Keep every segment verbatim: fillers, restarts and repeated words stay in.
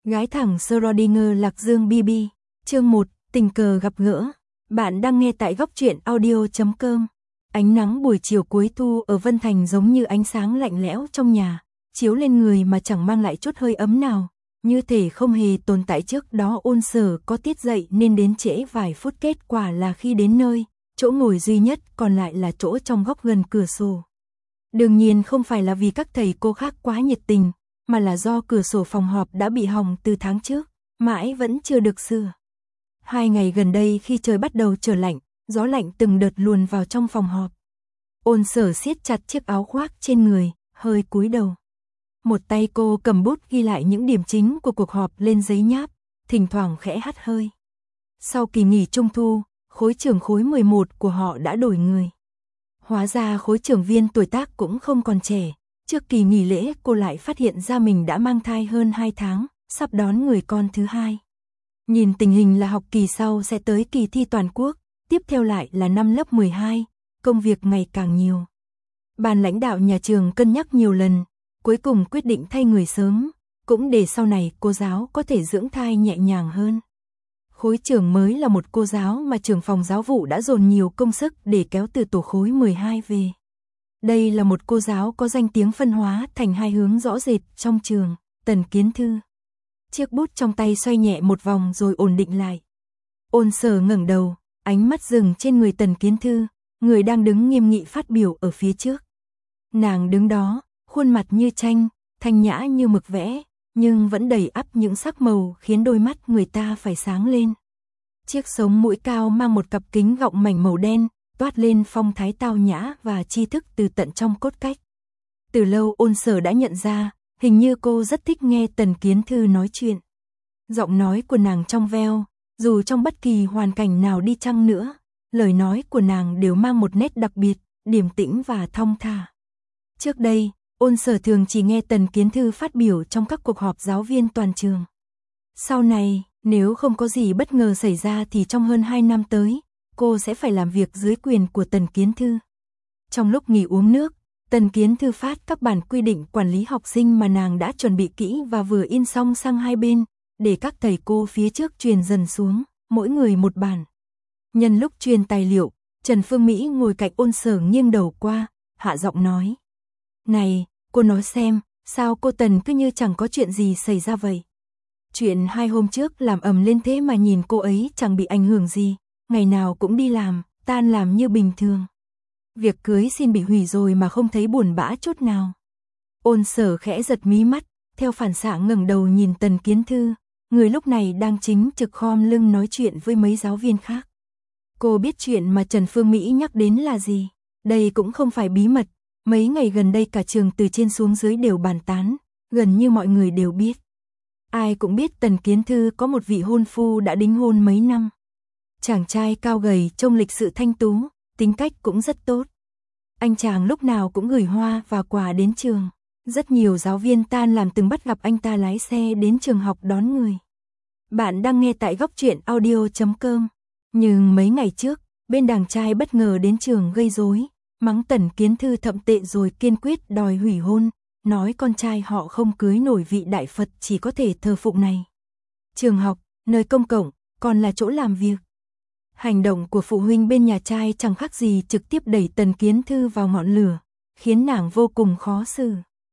Gái thẳng Schrödinger Lạc Dương bê bê. Chương một, tình cờ gặp gỡ. Bạn đang nghe tại góc truyện audio chấm com. Ánh nắng buổi chiều cuối thu ở Vân Thành giống như ánh sáng lạnh lẽo trong nhà, chiếu lên người mà chẳng mang lại chút hơi ấm nào, như thể không hề tồn tại trước đó. Ôn Sở có tiết dậy nên đến trễ vài phút, kết quả là khi đến nơi, chỗ ngồi duy nhất còn lại là chỗ trong góc gần cửa sổ. Đương nhiên không phải là vì các thầy cô khác quá nhiệt tình, mà là do cửa sổ phòng họp đã bị hỏng từ tháng trước, mãi vẫn chưa được sửa. Hai ngày gần đây khi trời bắt đầu trở lạnh, gió lạnh từng đợt luồn vào trong phòng họp. Ôn Sở siết chặt chiếc áo khoác trên người, hơi cúi đầu. Một tay cô cầm bút ghi lại những điểm chính của cuộc họp lên giấy nháp, thỉnh thoảng khẽ hắt hơi. Sau kỳ nghỉ trung thu, khối trưởng khối mười một của họ đã đổi người. Hóa ra khối trưởng viên tuổi tác cũng không còn trẻ. Trước kỳ nghỉ lễ cô lại phát hiện ra mình đã mang thai hơn hai tháng, sắp đón người con thứ hai. Nhìn tình hình là học kỳ sau sẽ tới kỳ thi toàn quốc, tiếp theo lại là năm lớp mười hai, công việc ngày càng nhiều. Ban lãnh đạo nhà trường cân nhắc nhiều lần, cuối cùng quyết định thay người sớm, cũng để sau này cô giáo có thể dưỡng thai nhẹ nhàng hơn. Khối trưởng mới là một cô giáo mà trưởng phòng giáo vụ đã dồn nhiều công sức để kéo từ tổ khối mười hai về. Đây là một cô giáo có danh tiếng phân hóa thành hai hướng rõ rệt trong trường, Tần Kiến Thư. Chiếc bút trong tay xoay nhẹ một vòng rồi ổn định lại. Ôn Sở ngẩng đầu, ánh mắt dừng trên người Tần Kiến Thư, người đang đứng nghiêm nghị phát biểu ở phía trước. Nàng đứng đó, khuôn mặt như tranh, thanh nhã như mực vẽ, nhưng vẫn đầy ắp những sắc màu khiến đôi mắt người ta phải sáng lên. Chiếc sống mũi cao mang một cặp kính gọng mảnh màu đen, toát lên phong thái tao nhã và tri thức từ tận trong cốt cách. Từ lâu Ôn Sở đã nhận ra, hình như cô rất thích nghe Tần Kiến Thư nói chuyện. Giọng nói của nàng trong veo, dù trong bất kỳ hoàn cảnh nào đi chăng nữa, lời nói của nàng đều mang một nét đặc biệt, điềm tĩnh và thong thả. Trước đây, Ôn Sở thường chỉ nghe Tần Kiến Thư phát biểu trong các cuộc họp giáo viên toàn trường. Sau này, nếu không có gì bất ngờ xảy ra thì trong hơn hai năm tới, cô sẽ phải làm việc dưới quyền của Tần Kiến Thư. Trong lúc nghỉ uống nước, Tần Kiến Thư phát các bản quy định quản lý học sinh mà nàng đã chuẩn bị kỹ và vừa in xong sang hai bên, để các thầy cô phía trước truyền dần xuống, mỗi người một bản. Nhân lúc truyền tài liệu, Trần Phương Mỹ ngồi cạnh Ôn Sở nghiêng đầu qua, hạ giọng nói. Này, cô nói xem, sao cô Tần cứ như chẳng có chuyện gì xảy ra vậy? Chuyện hai hôm trước làm ầm lên thế mà nhìn cô ấy chẳng bị ảnh hưởng gì. Ngày nào cũng đi làm, tan làm như bình thường. Việc cưới xin bị hủy rồi mà không thấy buồn bã chút nào. Ôn Sở khẽ giật mí mắt, theo phản xạ ngẩng đầu nhìn Tần Kiến Thư, người lúc này đang chính trực khom lưng nói chuyện với mấy giáo viên khác. Cô biết chuyện mà Trần Phương Mỹ nhắc đến là gì, đây cũng không phải bí mật, mấy ngày gần đây cả trường từ trên xuống dưới đều bàn tán, gần như mọi người đều biết. Ai cũng biết Tần Kiến Thư có một vị hôn phu đã đính hôn mấy năm. Chàng trai cao gầy trông lịch sự thanh tú, tính cách cũng rất tốt. Anh chàng lúc nào cũng gửi hoa và quà đến trường. Rất nhiều giáo viên tan làm từng bắt gặp anh ta lái xe đến trường học đón người. Bạn đang nghe tại góc truyện audio chấm com. Nhưng mấy ngày trước, bên đàng trai bất ngờ đến trường gây rối, mắng Tần Kiến Thư thậm tệ rồi kiên quyết đòi hủy hôn, nói con trai họ không cưới nổi vị đại Phật chỉ có thể thờ phụng này. Trường học, nơi công cộng, còn là chỗ làm việc. Hành động của phụ huynh bên nhà trai chẳng khác gì trực tiếp đẩy Tần Kiến Thư vào ngọn lửa, khiến nàng vô cùng khó xử.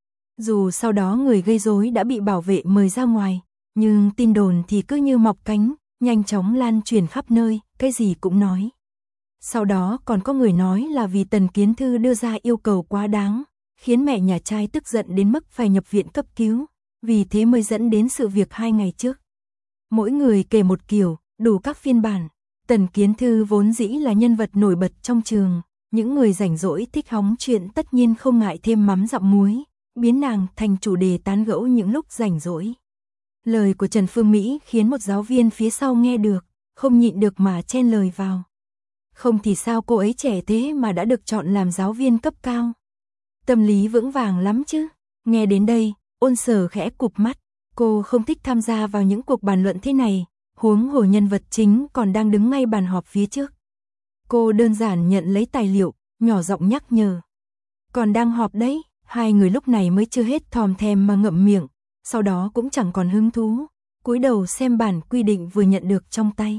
Dù sau đó người gây rối đã bị bảo vệ mời ra ngoài, nhưng tin đồn thì cứ như mọc cánh, nhanh chóng lan truyền khắp nơi, cái gì cũng nói. Sau đó còn có người nói là vì Tần Kiến Thư đưa ra yêu cầu quá đáng, khiến mẹ nhà trai tức giận đến mức phải nhập viện cấp cứu, vì thế mới dẫn đến sự việc hai ngày trước. Mỗi người kể một kiểu, đủ các phiên bản. Tần Kiến Thư vốn dĩ là nhân vật nổi bật trong trường, những người rảnh rỗi thích hóng chuyện tất nhiên không ngại thêm mắm dặm muối, biến nàng thành chủ đề tán gẫu những lúc rảnh rỗi. Lời của Trần Phương Mỹ khiến một giáo viên phía sau nghe được, không nhịn được mà chen lời vào. Không thì sao cô ấy trẻ thế mà đã được chọn làm giáo viên cấp cao. Tâm lý vững vàng lắm chứ. Nghe đến đây, Ôn Sở khẽ cụp mắt, cô không thích tham gia vào những cuộc bàn luận thế này. Huống hồ nhân vật chính còn đang đứng ngay bàn họp phía trước. Cô đơn giản nhận lấy tài liệu, nhỏ giọng nhắc nhở. Còn đang họp đấy, hai người lúc này mới chưa hết thòm thèm mà ngậm miệng, sau đó cũng chẳng còn hứng thú, cúi đầu xem bản quy định vừa nhận được trong tay.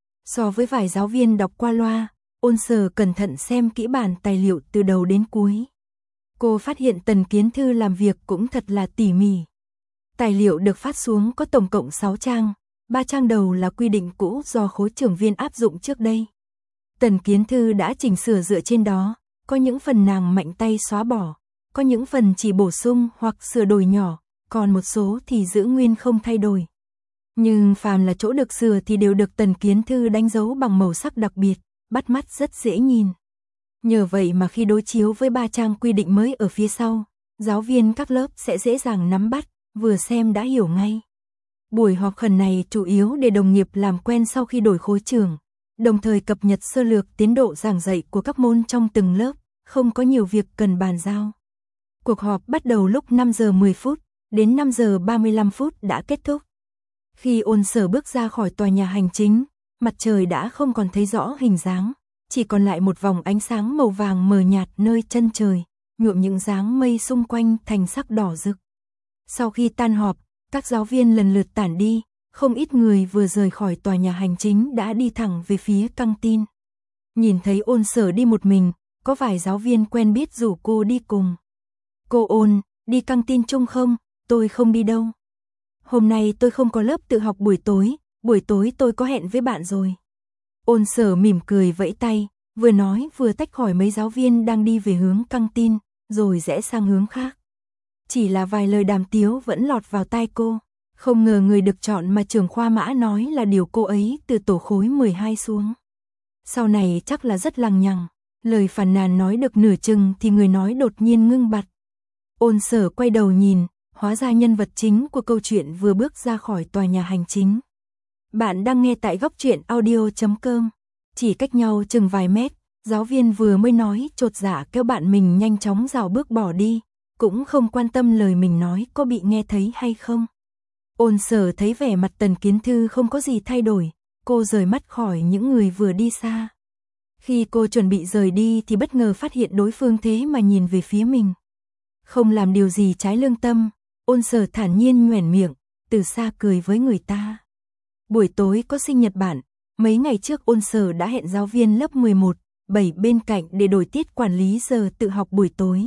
So với vài giáo viên đọc qua loa, Ôn Sở cẩn thận xem kỹ bản tài liệu từ đầu đến cuối. Cô phát hiện Tần Kiến Thư làm việc cũng thật là tỉ mỉ. Tài liệu được phát xuống có tổng cộng sáu trang, ba trang đầu là quy định cũ do khối trưởng viên áp dụng trước đây. Tần Kiến Thư đã chỉnh sửa dựa trên đó, có những phần nàng mạnh tay xóa bỏ, có những phần chỉ bổ sung hoặc sửa đổi nhỏ, còn một số thì giữ nguyên không thay đổi. Nhưng phàm là chỗ được sửa thì đều được Tần Kiến Thư đánh dấu bằng màu sắc đặc biệt, bắt mắt rất dễ nhìn. Nhờ vậy mà khi đối chiếu với ba trang quy định mới ở phía sau, giáo viên các lớp sẽ dễ dàng nắm bắt, vừa xem đã hiểu ngay. Buổi họp khẩn này chủ yếu để đồng nghiệp làm quen sau khi đổi khối trưởng, đồng thời cập nhật sơ lược tiến độ giảng dạy của các môn trong từng lớp, không có nhiều việc cần bàn giao. Cuộc họp bắt đầu lúc năm giờ mười phút, đến năm giờ ba mươi lăm phút đã kết thúc. Khi Ôn Sở bước ra khỏi tòa nhà hành chính, mặt trời đã không còn thấy rõ hình dáng, chỉ còn lại một vòng ánh sáng màu vàng mờ nhạt nơi chân trời, nhuộm những dáng mây xung quanh thành sắc đỏ rực. Sau khi tan họp, các giáo viên lần lượt tản đi, không ít người vừa rời khỏi tòa nhà hành chính đã đi thẳng về phía căng tin. Nhìn thấy Ôn Sở đi một mình, có vài giáo viên quen biết rủ cô đi cùng. Cô Ôn, đi căng tin chung không? Tôi không đi đâu. Hôm nay tôi không có lớp tự học buổi tối, buổi tối tôi có hẹn với bạn rồi. Ôn Sở mỉm cười vẫy tay, vừa nói vừa tách khỏi mấy giáo viên đang đi về hướng căng tin, rồi rẽ sang hướng khác. Chỉ là vài lời đàm tiếu vẫn lọt vào tai cô, không ngờ người được chọn mà trưởng khoa Mã nói là điều cô ấy từ tổ khối mười hai xuống. Sau này chắc là rất lằng nhằng, lời phàn nàn nói được nửa chừng thì người nói đột nhiên ngưng bặt. Ôn Sở quay đầu nhìn, hóa ra nhân vật chính của câu chuyện vừa bước ra khỏi tòa nhà hành chính. Bạn đang nghe tại góc truyện audio chấm com. Chỉ cách nhau chừng vài mét, giáo viên vừa mới nói chột dạ kêu bạn mình nhanh chóng rảo bước bỏ đi, cũng không quan tâm lời mình nói có bị nghe thấy hay không. Ôn Sở thấy vẻ mặt Tần Kiến Thư không có gì thay đổi, cô rời mắt khỏi những người vừa đi xa. Khi cô chuẩn bị rời đi thì bất ngờ phát hiện đối phương thế mà nhìn về phía mình. Không làm điều gì trái lương tâm, Ôn Sở thản nhiên nhoẻn miệng, từ xa cười với người ta. Buổi tối có sinh nhật bạn, mấy ngày trước Ôn Sở đã hẹn giáo viên lớp mười một, bảy bên cạnh để đổi tiết quản lý giờ tự học buổi tối.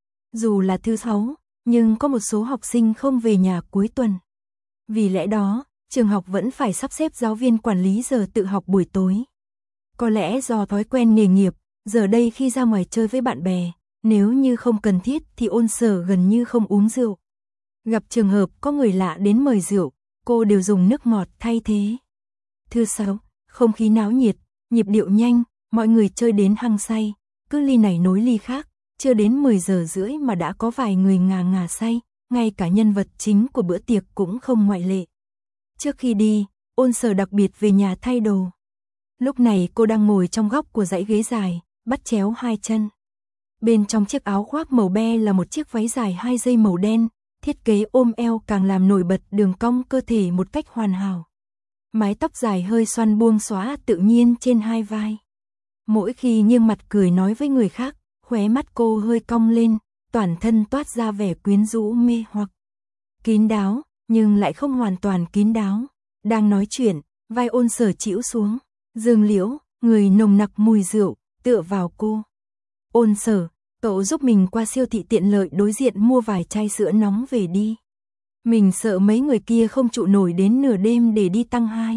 Dù là thứ sáu, nhưng có một số học sinh không về nhà cuối tuần. Vì lẽ đó, trường học vẫn phải sắp xếp giáo viên quản lý giờ tự học buổi tối. Có lẽ do thói quen nghề nghiệp, giờ đây khi ra ngoài chơi với bạn bè, nếu như không cần thiết thì Ôn Sở gần như không uống rượu. Gặp trường hợp có người lạ đến mời rượu, cô đều dùng nước ngọt thay thế. Thứ sáu, không khí náo nhiệt, nhịp điệu nhanh, mọi người chơi đến hăng say, cứ ly này nối ly khác, chưa đến mười giờ rưỡi mà đã có vài người ngà ngà say, ngay cả nhân vật chính của bữa tiệc cũng không ngoại lệ. Trước khi đi, Ôn Sở đặc biệt về nhà thay đồ. Lúc này cô đang ngồi trong góc của dãy ghế dài, bắt chéo hai chân. Bên trong chiếc áo khoác màu be là một chiếc váy dài hai dây màu đen, thiết kế ôm eo càng làm nổi bật đường cong cơ thể một cách hoàn hảo. Mái tóc dài hơi xoăn buông xõa tự nhiên trên hai vai. Mỗi khi nghiêng mặt cười nói với người khác, khóe mắt cô hơi cong lên, toàn thân toát ra vẻ quyến rũ mê hoặc. Kín đáo, nhưng lại không hoàn toàn kín đáo. Đang nói chuyện, vai Ôn Sở chĩu xuống, Dương Liễu, người nồng nặc mùi rượu, tựa vào cô. Ôn Sở, cậu giúp mình qua siêu thị tiện lợi đối diện mua vài chai sữa nóng về đi. Mình sợ mấy người kia không trụ nổi đến nửa đêm để đi tăng hai.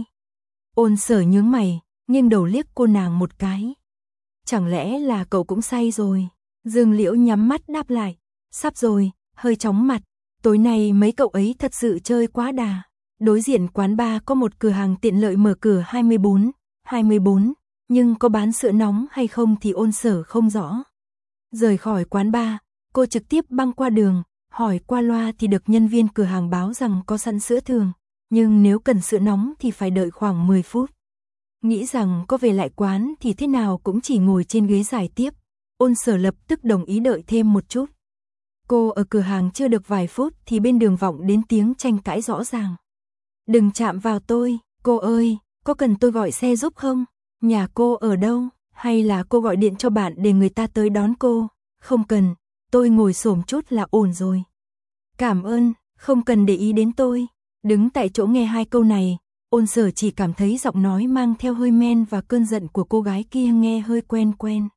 Ôn Sở nhướng mày, nghiêng đầu liếc cô nàng một cái. Chẳng lẽ là cậu cũng say rồi? Dương Liễu nhắm mắt đáp lại. Sắp rồi, hơi chóng mặt. Tối nay mấy cậu ấy thật sự chơi quá đà. Đối diện quán bar có một cửa hàng tiện lợi mở cửa hai mươi bốn, hai mươi bốn, nhưng có bán sữa nóng hay không thì Ôn Sở không rõ. Rời khỏi quán bar, cô trực tiếp băng qua đường, hỏi qua loa thì được nhân viên cửa hàng báo rằng có sẵn sữa thường, nhưng nếu cần sữa nóng thì phải đợi khoảng mười phút. Nghĩ rằng có về lại quán thì thế nào cũng chỉ ngồi trên ghế giải tiếp, Ôn Sở lập tức đồng ý đợi thêm một chút. Cô ở cửa hàng chưa được vài phút thì bên đường vọng đến tiếng tranh cãi rõ ràng. Đừng chạm vào tôi, cô ơi, có cần tôi gọi xe giúp không? Nhà cô ở đâu? Hay là cô gọi điện cho bạn để người ta tới đón cô? Không cần, tôi ngồi xổm chút là ổn rồi. Cảm ơn, không cần để ý đến tôi. Đứng tại chỗ nghe hai câu này, Ôn Sở chỉ cảm thấy giọng nói mang theo hơi men và cơn giận của cô gái kia nghe hơi quen quen.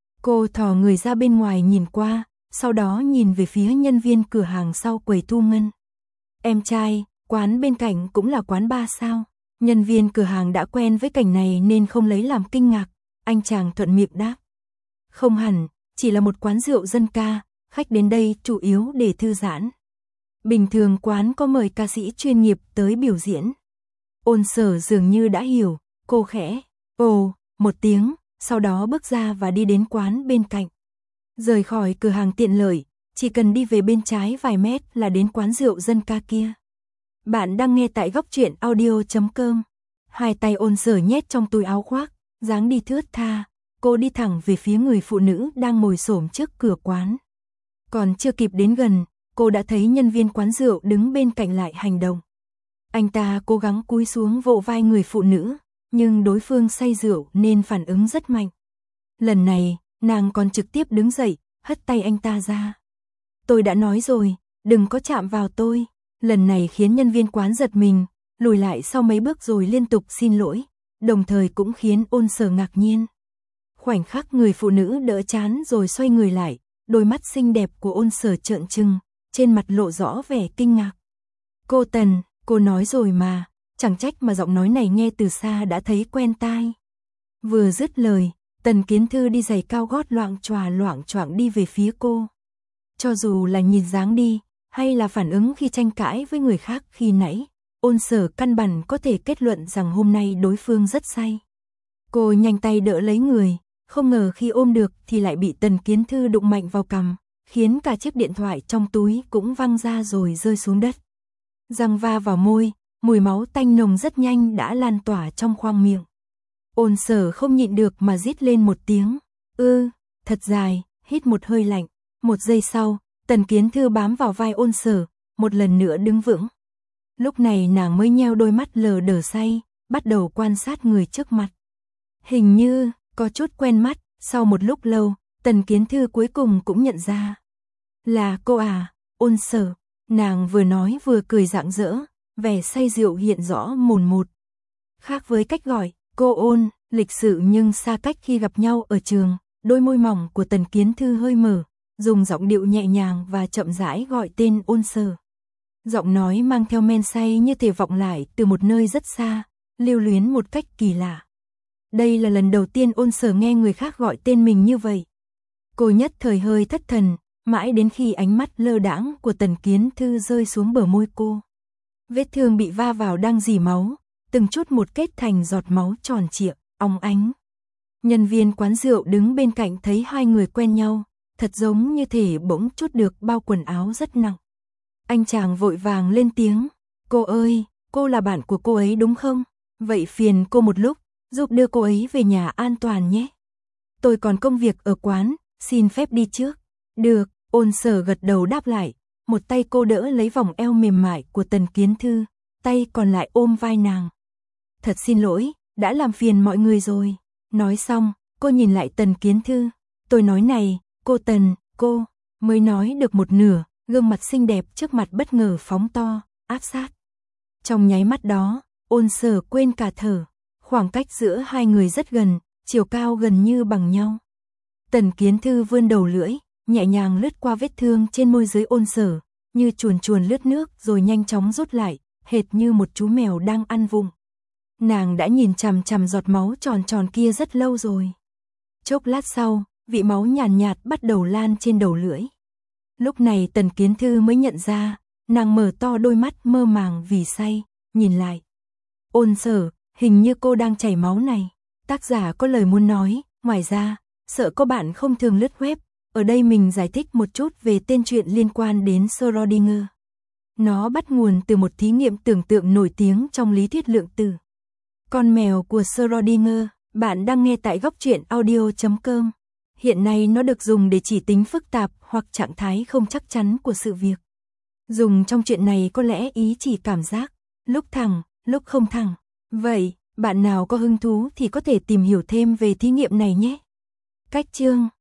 Cô thò người ra bên ngoài nhìn qua, sau đó nhìn về phía nhân viên cửa hàng sau quầy thu ngân. Em trai, quán bên cạnh cũng là quán bar sao? Nhân viên cửa hàng đã quen với cảnh này nên không lấy làm kinh ngạc, anh chàng thuận miệng đáp. Không hẳn, chỉ là một quán rượu dân ca, khách đến đây chủ yếu để thư giãn. Bình thường quán có mời ca sĩ chuyên nghiệp tới biểu diễn. Ôn Sở dường như đã hiểu, cô khẽ, ồ, một tiếng, sau đó bước ra và đi đến quán bên cạnh. Rời khỏi cửa hàng tiện lợi, chỉ cần đi về bên trái vài mét là đến quán rượu dân ca kia. Bạn đang nghe tại góc truyện audio chấm com. Hai tay Ôn Sở nhét trong túi áo khoác, dáng đi thướt tha, cô đi thẳng về phía người phụ nữ đang ngồi xổm trước cửa quán. Còn chưa kịp đến gần, cô đã thấy nhân viên quán rượu đứng bên cạnh lại hành động. Anh ta cố gắng cúi xuống vỗ vai người phụ nữ, nhưng đối phương say rượu nên phản ứng rất mạnh. Lần này, nàng còn trực tiếp đứng dậy, hất tay anh ta ra. Tôi đã nói rồi, đừng có chạm vào tôi. Lần này khiến nhân viên quán giật mình, lùi lại sau mấy bước rồi liên tục xin lỗi, đồng thời cũng khiến Ôn Sở ngạc nhiên. Khoảnh khắc người phụ nữ đỡ chán rồi xoay người lại, đôi mắt xinh đẹp của Ôn Sở trợn trừng, trên mặt lộ rõ vẻ kinh ngạc. Cô Tần, cô nói rồi mà, chẳng trách mà giọng nói này nghe từ xa đã thấy quen tai. Vừa dứt lời, Tần Kiến Thư đi giày cao gót loạng choạng loạng choạng đi về phía cô. Cho dù là nhìn dáng đi, hay là phản ứng khi tranh cãi với người khác khi nãy, Ôn Sở căn bản có thể kết luận rằng hôm nay đối phương rất say. Cô nhanh tay đỡ lấy người, không ngờ khi ôm được thì lại bị Tần Kiến Thư đụng mạnh vào cằm, khiến cả chiếc điện thoại trong túi cũng văng ra rồi rơi xuống đất. Răng va vào môi, mùi máu tanh nồng rất nhanh đã lan tỏa trong khoang miệng. Ôn Sở không nhịn được mà rít lên một tiếng, ư, thật dài, hít một hơi lạnh. Một giây sau, Tần Kiến Thư bám vào vai Ôn Sở, một lần nữa đứng vững. Lúc này nàng mới nheo đôi mắt lờ đờ say, bắt đầu quan sát người trước mặt. Hình như, có chút quen mắt, sau một lúc lâu, Tần Kiến Thư cuối cùng cũng nhận ra. Là cô à, Ôn Sở, nàng vừa nói vừa cười rạng rỡ, vẻ say rượu hiện rõ mồn một. Khác với cách gọi, cô Ôn, lịch sự nhưng xa cách khi gặp nhau ở trường, đôi môi mỏng của Tần Kiến Thư hơi mở, dùng giọng điệu nhẹ nhàng và chậm rãi gọi tên Ôn Sở. Giọng nói mang theo men say như thể vọng lại từ một nơi rất xa, lưu luyến một cách kỳ lạ. Đây là lần đầu tiên Ôn Sở nghe người khác gọi tên mình như vậy. Cô nhất thời hơi thất thần, mãi đến khi ánh mắt lơ đãng của Tần Kiến Thư rơi xuống bờ môi cô. Vết thương bị va vào đang rỉ máu, từng chút một kết thành giọt máu tròn trịa, óng ánh. Nhân viên quán rượu đứng bên cạnh thấy hai người quen nhau, thật giống như thể bỗng chút được bao quần áo rất nặng. Anh chàng vội vàng lên tiếng, cô ơi, cô là bạn của cô ấy đúng không? Vậy phiền cô một lúc, giúp đưa cô ấy về nhà an toàn nhé. Tôi còn công việc ở quán, xin phép đi trước. Được, Ôn Sở gật đầu đáp lại, một tay cô đỡ lấy vòng eo mềm mại của Tần Kiến Thư, tay còn lại ôm vai nàng. Thật xin lỗi, đã làm phiền mọi người rồi. Nói xong, cô nhìn lại Tần Kiến Thư, tôi nói này, cô Tần, cô, mới nói được một nửa, gương mặt xinh đẹp trước mặt bất ngờ phóng to, áp sát. Trong nháy mắt đó, Ôn Sở quên cả thở, khoảng cách giữa hai người rất gần, chiều cao gần như bằng nhau. Tần Kiến Thư vươn đầu lưỡi, nhẹ nhàng lướt qua vết thương trên môi dưới Ôn Sở, như chuồn chuồn lướt nước rồi nhanh chóng rút lại, hệt như một chú mèo đang ăn vụng. Nàng đã nhìn chằm chằm giọt máu tròn tròn kia rất lâu rồi. Chốc lát sau, vị máu nhàn nhạt, nhạt bắt đầu lan trên đầu lưỡi. Lúc này Tần Kiến Thư mới nhận ra, nàng mở to đôi mắt mơ màng vì say, nhìn lại. Ôn Sở, hình như cô đang chảy máu này. Tác giả có lời muốn nói, ngoài ra, sợ có bạn không thường lướt web, ở đây mình giải thích một chút về tên truyện liên quan đến Schrödinger. Nó bắt nguồn từ một thí nghiệm tưởng tượng nổi tiếng trong lý thuyết lượng tử. Con mèo của Schrödinger, bạn đang nghe tại góc truyện audio chấm com. Hiện nay nó được dùng để chỉ tính phức tạp hoặc trạng thái không chắc chắn của sự việc. Dùng trong chuyện này có lẽ ý chỉ cảm giác, lúc thẳng, lúc không thẳng. Vậy, bạn nào có hứng thú thì có thể tìm hiểu thêm về thí nghiệm này nhé. Cách chương